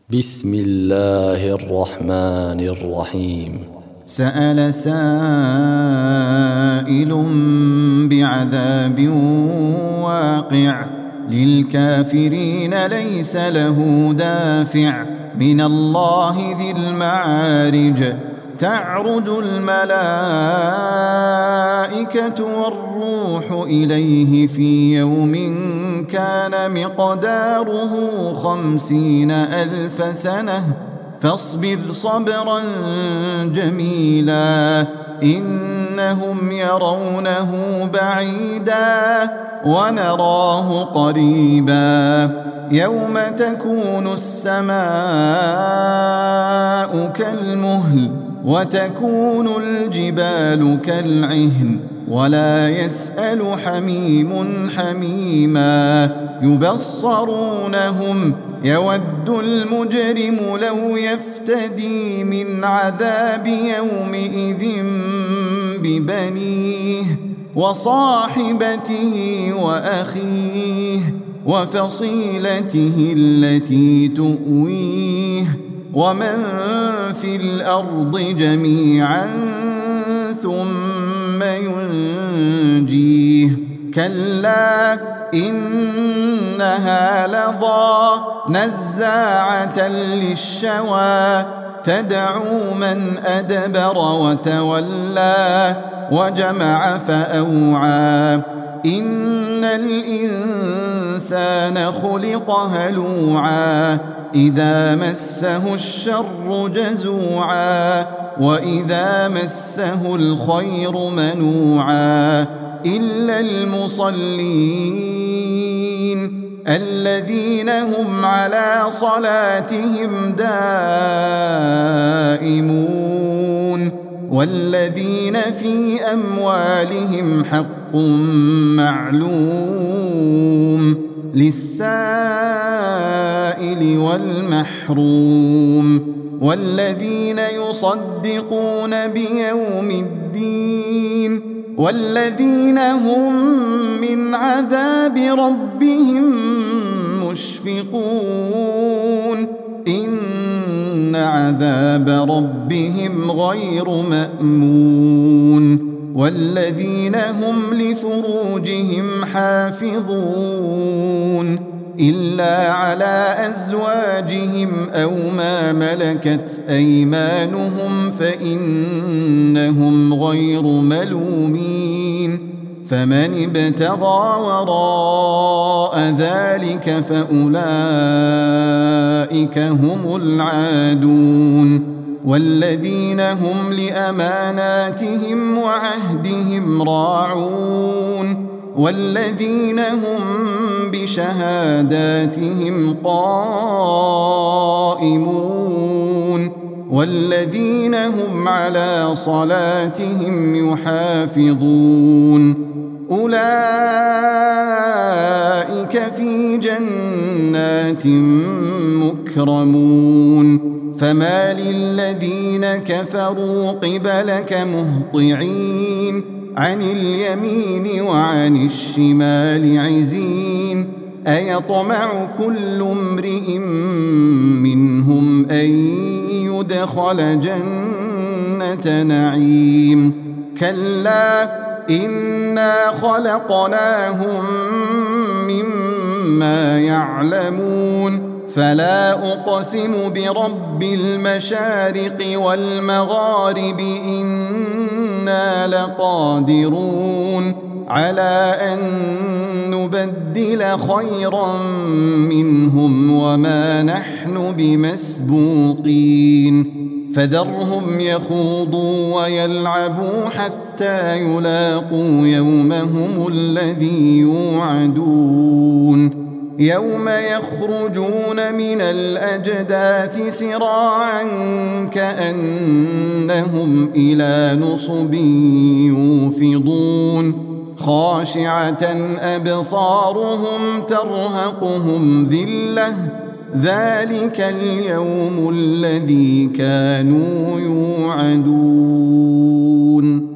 بسم الله الرحمن الرحيم. سأل سائل بعذاب واقع للكافرين ليس له دافع من الله ذي المعارج تعرج الملائكة والروح إليه في يوم كان مقداره 50,000 سنة فاصبر صبرا جميلا إنهم يرونه بعيدا ونراه قريبا يوم تكون السماء كالمهل وتكون الجبال كالعهن ولا يسأل حميم حميما يبصرونهم يود المجرم لو يفتدي من عذاب يومئذ ببنيه وصاحبته وأخيه وفصيلته التي تؤويه ومن في الأرض جميعا ثم ينجيه كلا إنها لظى نزاعة للشوى تدعو من أدبر وتولى وجمع فأوعى إن الإنسان خلق هلوعا إذا مسه الشر جزوعا وإذا مسه الخير منوعا إلا المصلين الذين هم على صلاتهم دائمون والذين في أموالهم حق معلوم للسائل والمحروم والذين يصدقون بيوم الدين والذين هم من عذاب ربهم مشفقون إن عذاب ربهم غير مأمون والذين هم لفروجهم حافظون إلا على أزواجهم أو ما ملكت أيمانهم فإنهم غير ملومين فمن ابتغى وراء ذلك فأولئك هم العادون والذين هم لأماناتهم وعهدهم راعون والذين هم بشهاداتهم قائمون والذين هم على صلاتهم يحافظون أولئك في جنات مكرمون فما للذين كفروا قبلك مهطعين عن اليمين وعن الشمال عزين أيطمع كل امرئ منهم أن يدخل جنة نعيم كلا إنا خلقناهم مما يعلمون فلا أقسم برب المشارق والمغارب إنا لقادرون على أن نبدل خيرا منهم وما نحن بمسبوقين فذرهم يخوضوا ويلعبوا حتى يلاقوا يومهم الذي يوعدون يوم يخرجون من الأجداث سراعا كأنهم إلى نصب يوفضون خاشعة أبصارهم ترهقهم ذلة ذلك اليوم الذي كانوا يوعدون.